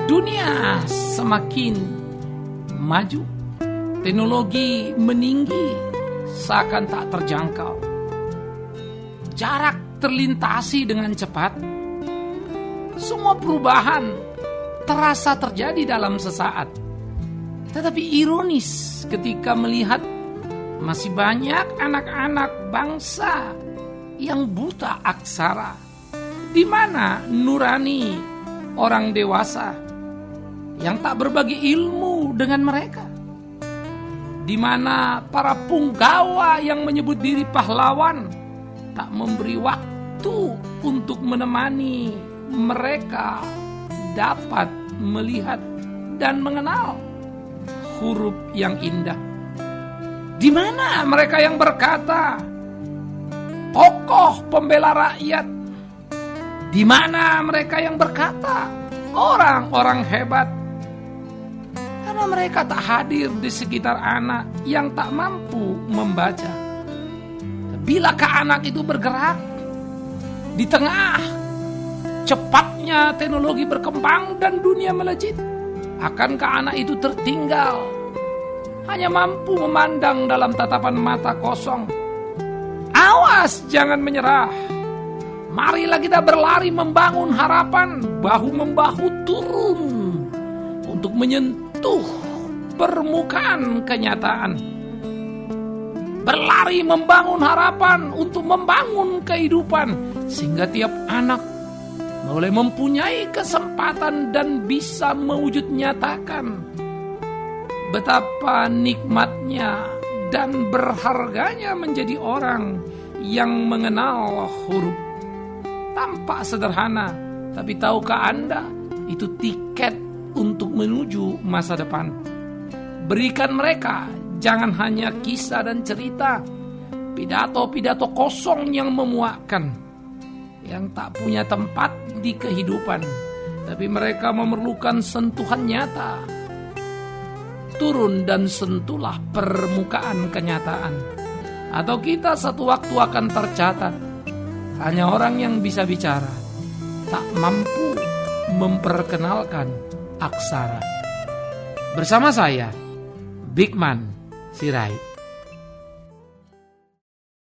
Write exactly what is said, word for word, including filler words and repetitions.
Dunia semakin maju, teknologi meninggi seakan tak terjangkau. Jarak terlintasi dengan cepat. Semua perubahan terasa terjadi dalam sesaat. Tetapi ironis ketika melihat masih banyak anak-anak bangsa yang buta aksara. Di mana nurani orang dewasa yang tak berbagi ilmu dengan mereka? Di mana para punggawa yang menyebut diri pahlawan tak memberi waktu untuk menemani mereka dapat melihat dan mengenal huruf yang indah? Di mana mereka yang berkata tokoh pembela rakyat? Di mana mereka yang berkata orang-orang hebat? Karena mereka tak hadir di sekitar anak yang tak mampu membaca. Bilakah anak itu bergerak di tengah cepatnya teknologi berkembang dan dunia melejit? Akankah anak itu tertinggal, hanya mampu memandang dalam tatapan mata kosong? Awas, jangan menyerah. Marilah kita berlari membangun harapan, bahu-membahu turun untuk menyentuh permukaan kenyataan. Berlari membangun harapan untuk membangun kehidupan, sehingga tiap anak boleh mempunyai kesempatan dan bisa mewujud nyatakan betapa nikmatnya dan berharganya menjadi orang yang mengenal huruf. Tampak sederhana, tapi tahukah Anda itu tiket untuk menuju masa depan? Berikan mereka jangan hanya kisah dan cerita, pidato-pidato kosong yang memuakkan, yang tak punya tempat di kehidupan. Tapi mereka memerlukan sentuhan nyata. Turun dan sentuhlah permukaan kenyataan, atau kita satu waktu akan tercatat hanya orang yang bisa bicara, tak mampu memperkenalkan aksara. Bersama saya, Bigman Sirait.